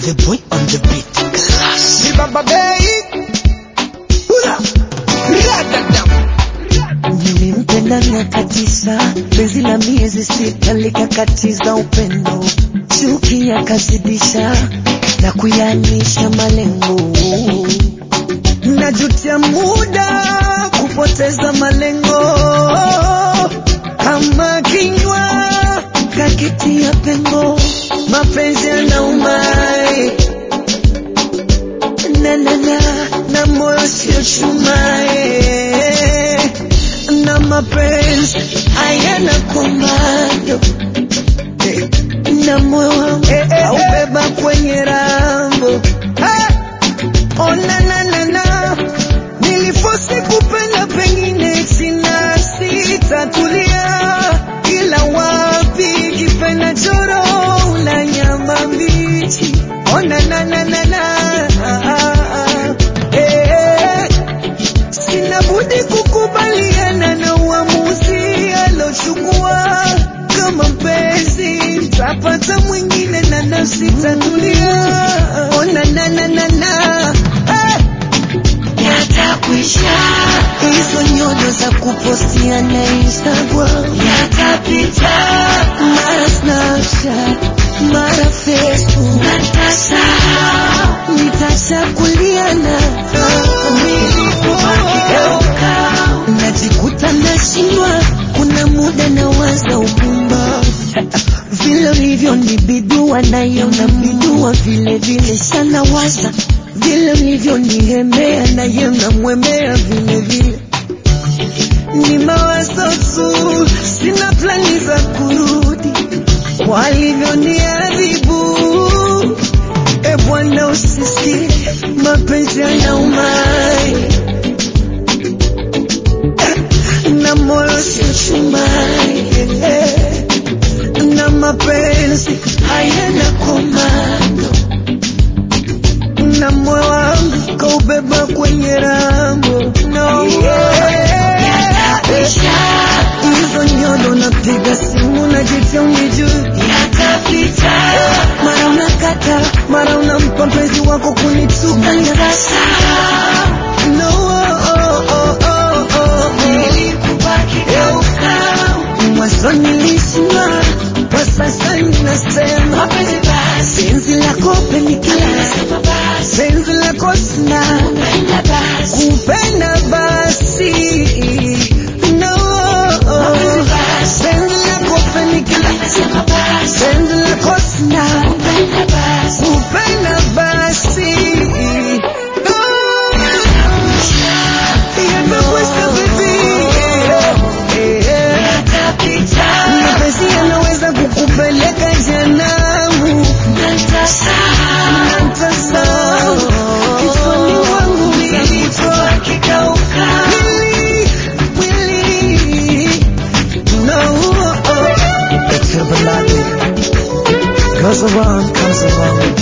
the boy on the beat. Class. Ni Baba Bay. Hula. Radadam. Nilimpenda miaka 9, penzi la miezi 6 likakatiza upendo, chuki yakazidisha na kuyanisha malengo. Najutia muda kupoteza malengo, kama kinywa kakitia pengo, mapenzi yanauma na moyo sio chuma, na mapenzi hayana komando, na moyo wangu haubeba kwenye rambo. Oh na nilifosi kupenda, pengine sina sitatulia, ila wapi kipenda choro una nyama mbichi. Oh na sina budi kukubaliana na uamuzi alochukua, kama mpenzi tapata mwingine na nafsi tatulia. Oh na yatakwisha, hizo nyodo za kupostia na Instagram yatapita, mara Snapchat mara Facebook, nitachakuliana najikuta nashindwa, kuna muda nawaza upumba vile ulivyo nibidua, nayo na bidua vile vile sana waza vile ulivyo nihemea, nayo na mwemea vile vile. Ni mawazo tu, sina plani za kurudi walivyo niadhibu. E Bwana usisikie, mapenzi yanauma na moyo sio chuma, na mapenzi hayana komando, na moyo wangu kaubeba kwenye rambo. No, hizo nyodo napiga simu najitia unijui, yatapita, mara unakata mara unampa mpenzi wako kunituka. No, nilikubaki mwanzo nilisema, kwa sasa ninasema penzi lako penikila, penzi lako sina kupenda basi. No, penzi lako penikila, penzi lako sina kupenda basi. Yanakwesha vipi, mapenzi yanaweza kukupeleka jehanamu. Goes around, comes around.